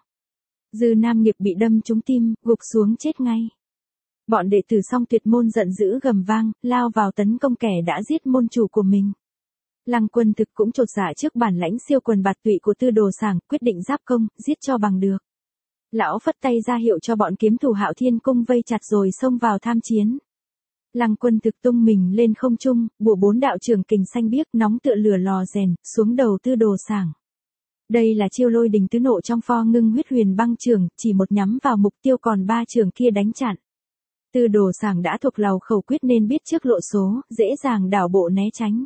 Dư Nam Nghiệp bị đâm trúng tim, gục xuống chết ngay. Bọn đệ tử Song Tuyệt Môn giận dữ gầm vang, lao vào tấn công kẻ đã giết môn chủ của mình. Lăng Quân Thực cũng chột dạ trước bản lãnh siêu quần bạt tụy của Tư Đồ Sảng, quyết định giáp công, giết cho bằng được. Lão phất tay ra hiệu cho bọn kiếm thủ Hạo Thiên Cung vây chặt rồi xông vào tham chiến. Lăng Quân Thực tung mình lên không trung, bủa 4 đạo trường kình xanh biếc nóng tựa lửa lò rèn, xuống đầu Tư Đồ Sảng. Đây là chiêu lôi đình tứ nộ trong pho Ngưng Huyết Huyền Băng Trường, chỉ một nhắm vào mục tiêu còn 3 trường kia đánh chặn. Tư Đồ Sảng đã thuộc lầu khẩu quyết nên biết trước lộ số, dễ dàng đảo bộ né tránh.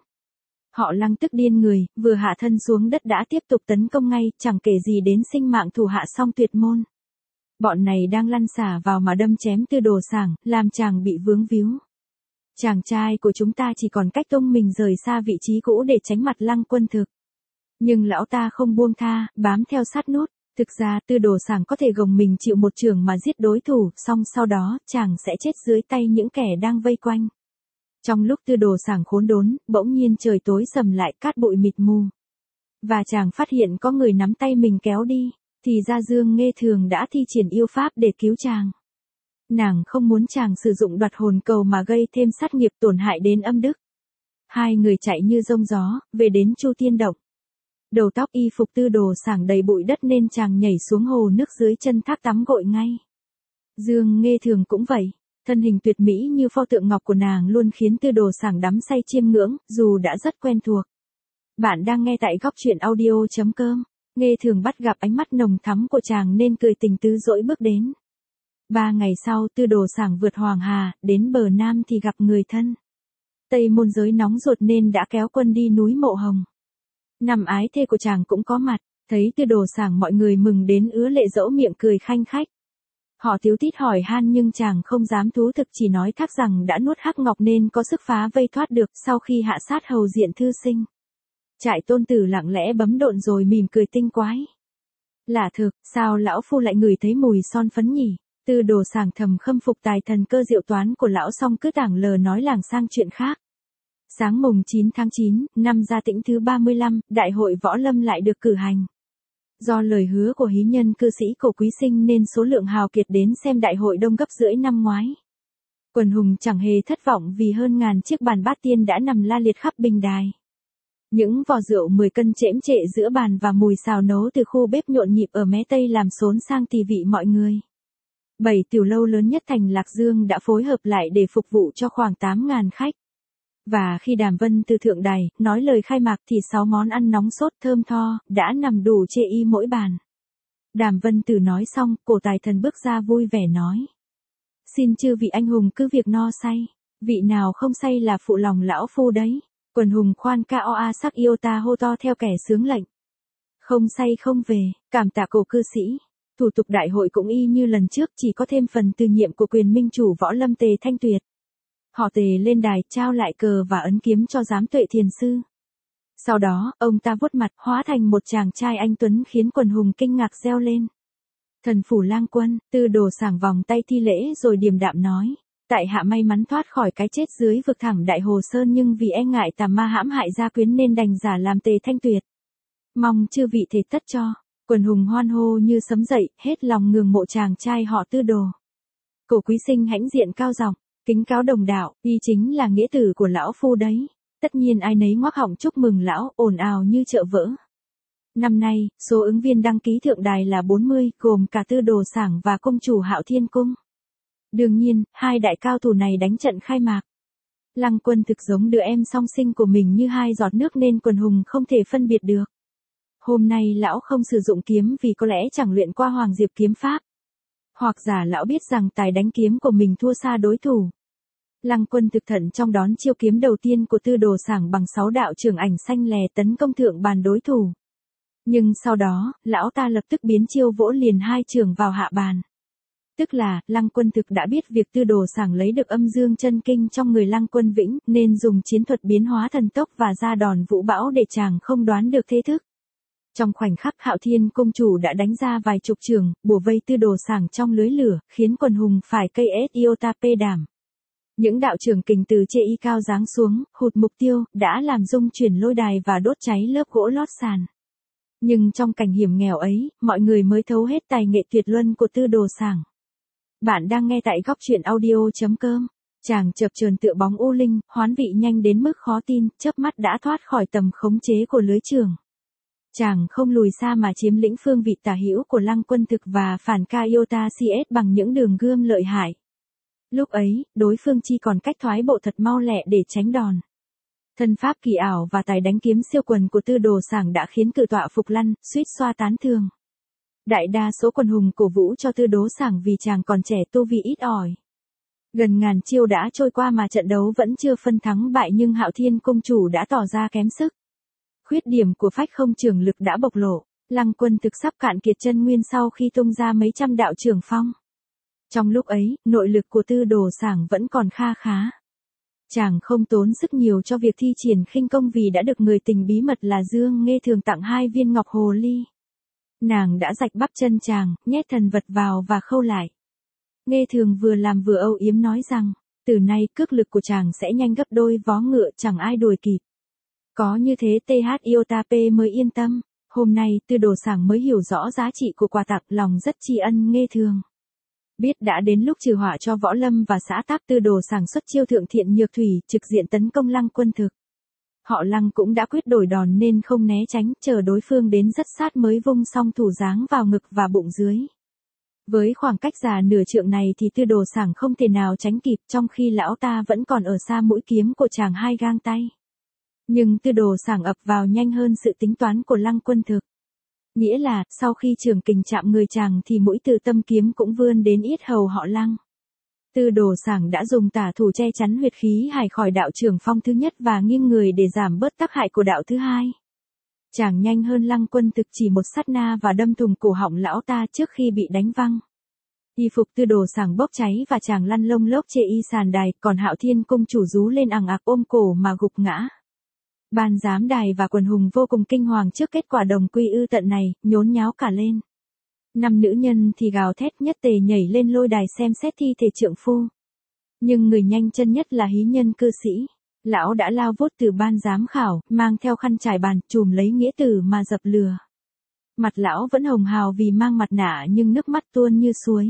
Họ Lăng tức điên người, vừa hạ thân xuống đất đã tiếp tục tấn công ngay, chẳng kể gì đến sinh mạng thủ hạ Song Tuyệt Môn. Bọn này đang lăn xả vào mà đâm chém Tư Đồ Sảng, làm chàng bị vướng víu. Chàng trai của chúng ta chỉ còn cách tung mình rời xa vị trí cũ để tránh mặt Lăng Quân Thực. Nhưng lão ta không buông tha, bám theo sát nút. Thực ra Tư Đồ Sảng có thể gồng mình chịu một chưởng mà giết đối thủ, song sau đó chàng sẽ chết dưới tay những kẻ đang vây quanh. Trong lúc Tư Đồ Sảng khốn đốn, bỗng nhiên trời tối sầm lại, cát bụi mịt mù. Và chàng phát hiện có người nắm tay mình kéo đi, thì ra Dương Nghê Thường đã thi triển yêu pháp để cứu chàng. Nàng không muốn chàng sử dụng đoạt hồn cầu mà gây thêm sát nghiệp tổn hại đến âm đức. Hai người chạy như giông gió, về đến Chu Tiên Động. Đầu tóc y phục Tư Đồ Sảng đầy bụi đất nên chàng nhảy xuống hồ nước dưới chân thác tắm gội ngay. Dương Nghê Thường cũng vậy, thân hình tuyệt mỹ như pho tượng ngọc của nàng luôn khiến Tư Đồ Sảng đắm say chiêm ngưỡng, dù đã rất quen thuộc. Bạn đang nghe tại góc truyện audio.com. Nghê Thường bắt gặp ánh mắt nồng thắm của chàng nên cười tình tứ dỗi bước đến. 3 ngày sau Tư Đồ Sảng vượt Hoàng Hà, đến bờ Nam thì gặp người thân. Tây Môn Giới nóng ruột nên đã kéo quân đi núi Mộ Hồng. Năm ái thê của chàng cũng có mặt, thấy Tư Đồ Sảng mọi người mừng đến ứa lệ dẫu miệng cười khanh khách. Họ tíu tít hỏi han nhưng chàng không dám thú thực, chỉ nói thác rằng đã nuốt hắc ngọc nên có sức phá vây thoát được sau khi hạ sát hầu diện thư sinh. Trại Tôn Tử lặng lẽ bấm độn rồi mỉm cười tinh quái. Lạ thực, sao lão phu lại ngửi thấy mùi son phấn nhỉ? Tư Đồ Sảng thầm khâm phục tài thần cơ diệu toán của lão, xong cứ tảng lờ nói làng sang chuyện khác. Sáng mùng 9 tháng 9, năm Gia Tĩnh thứ 35, Đại hội Võ Lâm lại được cử hành. Do lời hứa của hí nhân cư sĩ Cổ Quý Sinh nên số lượng hào kiệt đến xem đại hội đông gấp rưỡi năm ngoái. Quần hùng chẳng hề thất vọng vì hơn ngàn chiếc bàn bát tiên đã nằm la liệt khắp bình đài. Những vò rượu 10 cân chễm trệ giữa bàn và mùi xào nấu từ khu bếp nhộn nhịp ở mé Tây làm xốn sang tỳ vị mọi người. 7 tiểu lâu lớn nhất thành Lạc Dương đã phối hợp lại để phục vụ cho khoảng 8.000 khách. Và khi Đàm Vân từ thượng đài nói lời khai mạc thì 6 món ăn nóng sốt thơm tho đã nằm đủ chê y mỗi bàn. Đàm Vân Tử nói xong, Cổ Tài Thần bước ra vui vẻ nói: "Xin chư vị anh hùng cứ việc no say, vị nào không say là phụ lòng lão phu đấy." Quần hùng khoan ca oa sắc yêu ta hô to theo kẻ sướng lệnh. Không say không về, cảm tạ Cổ cư sĩ. Thủ tục đại hội cũng y như lần trước, chỉ có thêm phần từ nhiệm của quyền minh chủ Võ Lâm Tề Thanh Tuyệt. Họ Tề lên đài trao lại cờ và ấn kiếm cho giám tuệ thiền sư. Sau đó, ông ta vuốt mặt hóa thành một chàng trai anh tuấn khiến quần hùng kinh ngạc reo lên. Thần phủ lang quân. Tư Đồ Sảng vòng tay thi lễ rồi điềm đạm nói: "Tại hạ may mắn thoát khỏi cái chết dưới vực thẳm Đại Hồ Sơn, nhưng vì e ngại tà ma hãm hại gia quyến nên đành giả làm Tề Thanh Tuyệt. Mong chư vị thể tất cho." Quần hùng hoan hô như sấm dậy, hết lòng ngưỡng mộ chàng trai họ Tư Đồ. Cổ Quý Sinh hãnh diện cao giọng: "Kính cáo đồng đạo, y chính là nghĩa tử của lão phu đấy." Tất nhiên ai nấy ngoác họng chúc mừng lão, ồn ào như chợ vỡ. Năm nay, số ứng viên đăng ký thượng đài là 40, gồm cả Tư Đồ Sảng và công chủ Hạo Thiên Cung. Đương nhiên, hai đại cao thủ này đánh trận khai mạc. Lăng Quân thực giống đứa em song sinh của mình như hai giọt nước nên quần hùng không thể phân biệt được. Hôm nay lão không sử dụng kiếm vì có lẽ chẳng luyện qua Hoàng Diệp kiếm pháp. Hoặc giả lão biết rằng tài đánh kiếm của mình thua xa đối thủ. Lăng Quân thực thận trong đón chiêu kiếm đầu tiên của Tư Đồ Sảng bằng 6 đạo trưởng ảnh xanh lè tấn công thượng bàn đối thủ. Nhưng sau đó, lão ta lập tức biến chiêu vỗ liền 2 trường vào hạ bàn. Tức là, Lăng Quân thực đã biết việc Tư Đồ Sảng lấy được âm dương chân kinh trong người Lăng Quân Vĩnh, nên dùng chiến thuật biến hóa thần tốc và ra đòn vũ bão để chàng không đoán được thế thức. Trong khoảnh khắc Hạo Thiên Cung chủ đã đánh ra vài chục trường, bủa vây Tư Đồ Sảng trong lưới lửa, khiến quần hùng phải cây ết iota pê đảm. Những đạo trường kình từ chê y cao giáng xuống, hụt mục tiêu, đã làm rung chuyển lôi đài và đốt cháy lớp gỗ lót sàn. Nhưng trong cảnh hiểm nghèo ấy, mọi người mới thấu hết tài nghệ tuyệt luân của Tư Đồ Sảng. Bạn đang nghe tại góc truyện audio.com. Chàng chập chờn tựa bóng u linh, hoán vị nhanh đến mức khó tin, chớp mắt đã thoát khỏi tầm khống chế của lưới trường. Chàng không lùi xa mà chiếm lĩnh phương vị tả hữu của Lăng Quân thực và phản ca iota cs bằng những đường gươm lợi hại. Lúc ấy, đối phương chỉ còn cách thoái bộ thật mau lẹ để tránh đòn. Thân pháp kỳ ảo và tài đánh kiếm siêu quần của Tư Đồ Sảng đã khiến cự tọa phục lăn, suýt xoa tán thương. Đại đa số quần hùng cổ vũ cho Tư Đồ Sảng vì chàng còn trẻ, tu vi ít ỏi. Gần ngàn chiêu đã trôi qua mà trận đấu vẫn chưa phân thắng bại, nhưng Hạo Thiên Cung chủ đã tỏ ra kém sức. Khuyết điểm của phách không trường lực đã bộc lộ, Lăng Quân thực sắp cạn kiệt chân nguyên sau khi tung ra mấy trăm đạo trường phong. Trong lúc ấy, nội lực của Tư Đồ Sảng vẫn còn kha khá. Chàng không tốn sức nhiều cho việc thi triển khinh công vì đã được người tình bí mật là Dương Nghê Thường tặng 2 viên ngọc hồ ly. Nàng đã rạch bắp chân chàng, nhét thần vật vào và khâu lại. Nghê Thường vừa làm vừa âu yếm nói rằng, Từ nay cước lực của chàng sẽ nhanh gấp đôi vó ngựa, chẳng ai đuổi kịp. Có như thế TH Iotap mới yên tâm. Hôm nay Tư Đồ Sảng mới hiểu rõ giá trị của quà tặng, lòng rất tri ân nghe thường. Biết đã đến lúc trừ họa cho Võ Lâm và xã Táp, Tư Đồ Sảng xuất chiêu thượng thiện nhược thủy, trực diện tấn công Lăng Quân Thực. Họ Lăng cũng đã quyết đổi đòn nên không né tránh, chờ đối phương đến rất sát mới vung song thủ giáng vào ngực và bụng dưới. Với khoảng cách già nửa trượng này thì Tư Đồ Sảng không thể nào tránh kịp, trong khi lão ta vẫn còn ở xa mũi kiếm của chàng 2 gang tay. Nhưng Tư Đồ Sảng ập vào nhanh hơn sự tính toán của Lăng Quân Thực. Nghĩa là, sau khi trường kình chạm người chàng thì mũi Từ Tâm kiếm cũng vươn đến yết hầu họ Lăng. Tư Đồ Sảng đã dùng tả thủ che chắn huyệt khí hải khỏi đạo trưởng phong thứ nhất và nghiêng người để giảm bớt tác hại của đạo thứ hai. Chàng nhanh hơn Lăng Quân Thực chỉ một sát na và đâm thủng cổ họng lão ta trước khi bị đánh văng. Y phục Tư Đồ Sảng bốc cháy và chàng lăn lông lốc chê y sàn đài, còn Hạo Thiên cung chủ rú lên ằng ạc ôm cổ mà gục ngã. Ban giám đài và quần hùng vô cùng kinh hoàng trước kết quả đồng quy ư tận này, nhốn nháo cả lên. 5 nữ nhân thì gào thét nhất tề nhảy lên lôi đài xem xét thi thể trượng phu. Nhưng người nhanh chân nhất là hí nhân cư sĩ. Lão đã lao vút từ ban giám khảo, mang theo khăn trải bàn, chùm lấy nghĩa tử mà dập lừa. Mặt lão vẫn hồng hào vì mang mặt nạ nhưng nước mắt tuôn như suối.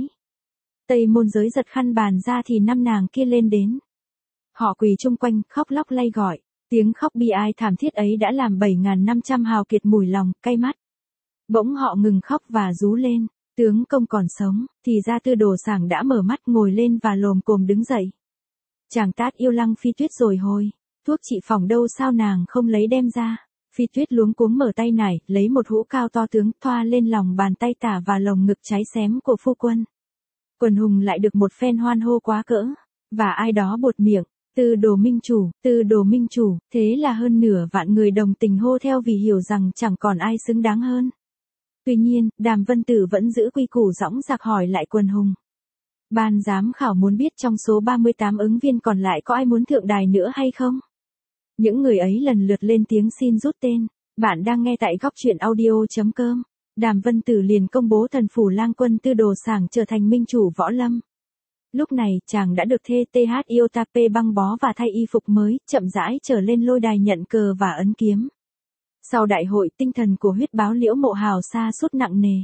Tây Môn Giới giật khăn bàn ra thì 5 nàng kia lên đến. Họ quỳ chung quanh, khóc lóc lay gọi. Tiếng khóc bi ai thảm thiết ấy đã làm 7.500 hào kiệt mùi lòng, cay mắt. Bỗng họ ngừng khóc và rú lên, tướng công còn sống, thì ra Tư Đồ Sảng đã mở mắt ngồi lên và lồm cồm đứng dậy. Chàng tát yêu Lăng Phi Tuyết rồi hồi, thuốc trị phòng đâu sao nàng không lấy đem ra. Phi Tuyết luống cuống mở tay nải, lấy một hũ cao to tướng, thoa lên lòng bàn tay tả và lồng ngực cháy xém của phu quân. Quần hùng lại được một phen hoan hô quá cỡ, và ai đó buột miệng. Tư Đồ Minh Chủ, Tư Đồ Minh Chủ, thế là hơn nửa vạn người đồng tình hô theo vì hiểu rằng chẳng còn ai xứng đáng hơn. Tuy nhiên, Đàm Vân Tử vẫn giữ quy củ dõng dạc hỏi lại quần hùng. Ban giám khảo muốn biết trong số 38 ứng viên còn lại có ai muốn thượng đài nữa hay không? Những người ấy lần lượt lên tiếng xin rút tên. Bạn đang nghe tại góc truyện audio.com. Đàm Vân Tử liền công bố thần phủ lang quân Tư Đồ Sảng trở thành minh chủ võ lâm. Lúc này, chàng đã được thê TH Iotap băng bó và thay y phục mới, chậm rãi trở lên lôi đài nhận cờ và ấn kiếm. Sau đại hội, tinh thần của huyết báo Liễu Mộ Hào sa sút nặng nề.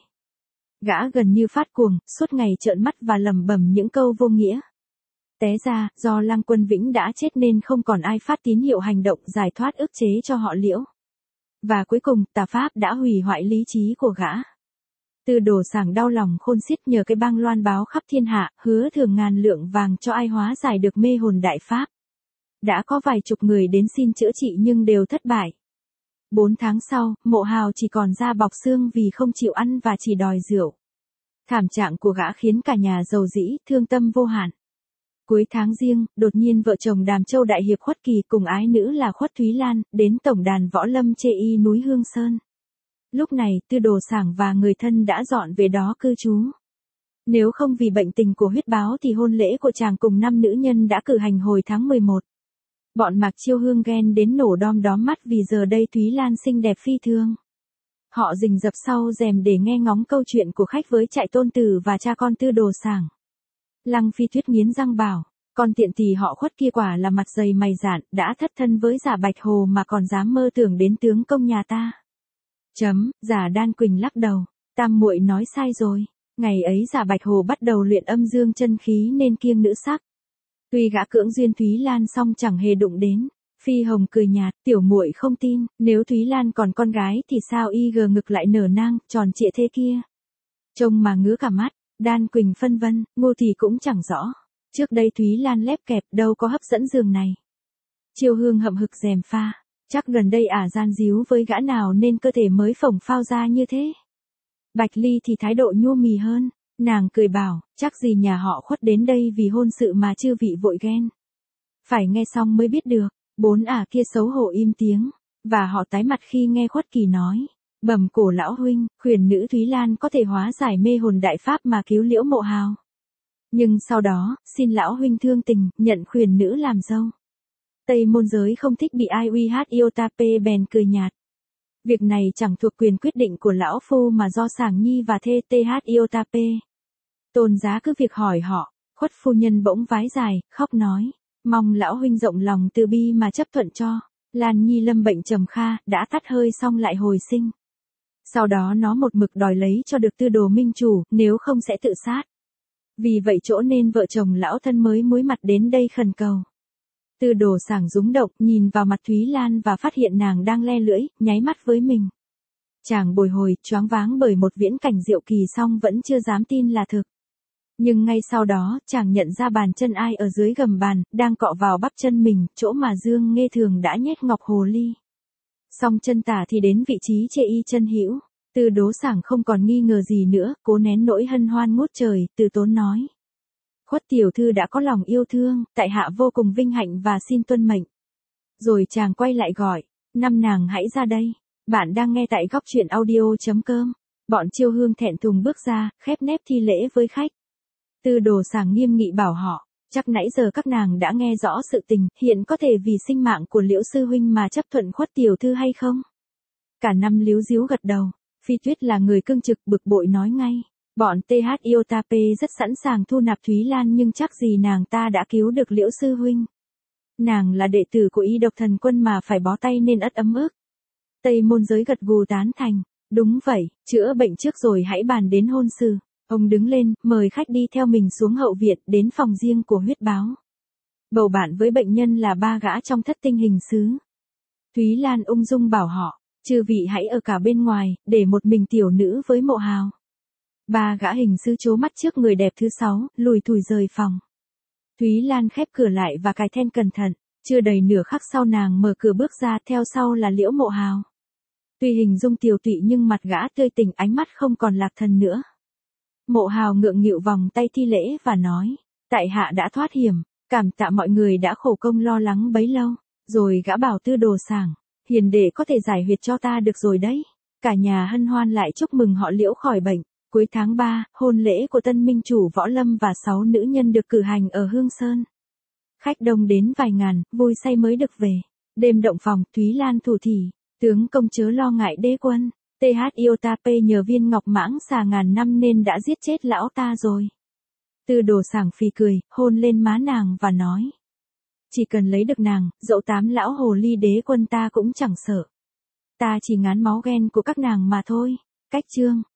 Gã gần như phát cuồng, suốt ngày trợn mắt và lẩm bẩm những câu vô nghĩa. Té ra, do Lăng Quân Vĩnh đã chết nên không còn ai phát tín hiệu hành động giải thoát ức chế cho họ Liễu. Và cuối cùng, tà pháp đã hủy hoại lý trí của gã. Tư Đồ Sảng đau lòng khôn xiết nhờ cái bang loan báo khắp thiên hạ, hứa thưởng ngàn lượng vàng cho ai hóa giải được mê hồn đại pháp. Đã có vài chục người đến xin chữa trị nhưng đều thất bại. 4 tháng sau, Mộ Hào chỉ còn da bọc xương vì không chịu ăn và chỉ đòi rượu. Thảm trạng của gã khiến cả nhà giàu dĩ, thương tâm vô hạn. Cuối tháng Giêng, đột nhiên vợ chồng Đàm Châu đại hiệp Khuất Kỳ cùng ái nữ là Khuất Thúy Lan, đến tổng đàn võ lâm chê y núi Hương Sơn. Lúc này, Tư Đồ Sảng và người thân đã dọn về đó cư trú. Nếu không vì bệnh tình của huyết báo thì hôn lễ của chàng cùng 5 nữ nhân đã cử hành hồi tháng 11. Bọn Mạc Chiêu Hương ghen đến nổ đom đóm mắt vì giờ đây Thúy Lan xinh đẹp phi thường. Họ rình rập sau rèm để nghe ngóng câu chuyện của khách với Trại Tôn Tử và cha con Tư Đồ Sảng. Lăng Phi Tuyết nghiến răng bảo, con tiện tỳ họ Khuất kia quả là mặt dày mày dạn, đã thất thân với giả Bạch Hồ mà còn dám mơ tưởng đến tướng công nhà ta. Giả Đan Quỳnh lắc đầu, tam muội nói sai rồi. Ngày ấy giả Bạch Hồ bắt đầu luyện âm dương chân khí nên kiêng nữ sắc. Tuy gã cưỡng duyên Thúy Lan xong chẳng hề đụng đến. Phi Hồng cười nhạt, tiểu muội không tin, nếu Thúy Lan còn con gái thì sao y gờ ngực lại nở nang, tròn trịa thế kia. Trông mà ngứa cả mắt, Đan Quỳnh phân vân, Ngô thì cũng chẳng rõ. Trước đây Thúy Lan lép kẹp đâu có hấp dẫn giường này. Chiêu Hương hậm hực rèm pha, chắc gần đây ả gian díu với gã nào nên cơ thể mới phồng phao ra như thế. Bạch Ly thì thái độ nhu mì hơn, nàng cười bảo, chắc gì nhà họ Khuất đến đây vì hôn sự mà chư vị vội ghen. Phải nghe xong mới biết được, 4 ả kia xấu hổ im tiếng, và họ tái mặt khi nghe Khuất Kỳ nói, bẩm cổ lão huynh, khuyển nữ Thúy Lan có thể hóa giải mê hồn đại pháp mà cứu Liễu Mộ Hào. Nhưng sau đó, xin lão huynh thương tình, nhận khuyển nữ làm dâu. Tây Môn Giới không thích bị ai uy hát Iotap bèn cười nhạt. Việc này chẳng thuộc quyền quyết định của lão phu mà do Sảng Nhi và thê TH Iotap. Tôn giá cứ việc hỏi họ, Khuất phu nhân bỗng vái dài, khóc nói, mong lão huynh rộng lòng từ bi mà chấp thuận cho. Lan Nhi lâm bệnh trầm kha, đã tắt hơi xong lại hồi sinh. Sau đó nó một mực đòi lấy cho được Tư Đồ minh chủ, nếu không sẽ tự sát. Vì vậy chỗ nên vợ chồng lão thân mới muối mặt đến đây khẩn cầu. Tư Đồ Sảng rúng động, nhìn vào mặt Thúy Lan và phát hiện nàng đang le lưỡi, nháy mắt với mình. Chàng bồi hồi, choáng váng bởi một viễn cảnh diệu kỳ song vẫn chưa dám tin là thực. Nhưng ngay sau đó, chàng nhận ra bàn chân ai ở dưới gầm bàn, đang cọ vào bắp chân mình, chỗ mà Dương Nghê thường đã nhét ngọc hồ ly. Song chân tả thì đến vị trí chê y chân hữu. Tư Đố Sảng không còn nghi ngờ gì nữa, cố nén nỗi hân hoan ngút trời, từ tốn nói. Khuất tiểu thư đã có lòng yêu thương, tại hạ vô cùng vinh hạnh và xin tuân mệnh. Rồi chàng quay lại gọi, năm nàng hãy ra đây. Bạn đang nghe tại góc truyện audio.com. Bọn Chiêu Hương thẹn thùng bước ra, khép nép thi lễ với khách. Tư Đồ Sảng nghiêm nghị bảo họ, chắc nãy giờ các nàng đã nghe rõ sự tình, hiện có thể vì sinh mạng của Liễu sư huynh mà chấp thuận Khuất tiểu thư hay không? Cả năm líu díu gật đầu. Phi Tuyết là người cương trực bực bội nói ngay. Bọn TH Iotape rất sẵn sàng thu nạp Thúy Lan nhưng chắc gì nàng ta đã cứu được Liễu sư huynh. Nàng là đệ tử của Y Độc Thần Quân mà phải bó tay nên ất ấm ức. Tây Môn Giới gật gù tán thành. Đúng vậy, chữa bệnh trước rồi hãy bàn đến hôn sự. Ông đứng lên, mời khách đi theo mình xuống hậu viện đến phòng riêng của huyết báo. Bầu bạn với bệnh nhân là ba gã trong thất tinh hình sứ. Thúy Lan ung dung bảo họ. Chư vị hãy ở cả bên ngoài, để một mình tiểu nữ với Mộ Hào. Ba gã hình sư chố mắt trước người đẹp thứ 6, lùi thủi rời phòng. Thúy Lan khép cửa lại và cài then cẩn thận, chưa đầy nửa khắc sau nàng mở cửa bước ra, theo sau là Liễu Mộ Hào. Tuy hình dung tiều tụy nhưng mặt gã tươi tỉnh, ánh mắt không còn lạc thần nữa. Mộ Hào ngượng nghịu vòng tay thi lễ và nói, tại hạ đã thoát hiểm, cảm tạ mọi người đã khổ công lo lắng bấy lâu. Rồi gã bảo Tư Đồ Sảng, hiền đệ có thể giải huyệt cho ta được rồi đấy. Cả nhà hân hoan lại chúc mừng họ Liễu khỏi bệnh. Cuối tháng 3, hôn lễ của tân minh chủ Võ Lâm và 6 nữ nhân được cử hành ở Hương Sơn. Khách đông đến vài ngàn, vui say mới được về. Đêm động phòng, Thúy Lan thủ thỉ, tướng công chớ lo ngại đế quân. TH Iotape nhờ viên ngọc mãng xà ngàn năm nên đã giết chết lão ta rồi. Tư Đồ Sảng phì cười, hôn lên má nàng và nói. Chỉ cần lấy được nàng, dẫu 8 lão hồ ly đế quân ta cũng chẳng sợ. Ta chỉ ngán máu ghen của các nàng mà thôi. Cách chương.